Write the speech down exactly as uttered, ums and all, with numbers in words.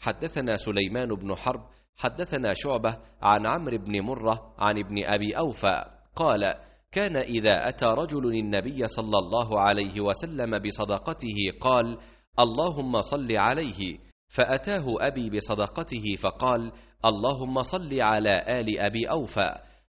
حدثنا سليمان بن حرب حدثنا شعبة عن عمرو بن مرة عن ابن أبي أوفى قال: كان إذا أتى رجل النبي صلى الله عليه وسلم بصدقته قال: اللهم صل عليه، فأتاه أبي بصدقته فقال: اللهم صل على آل أبي أوفى،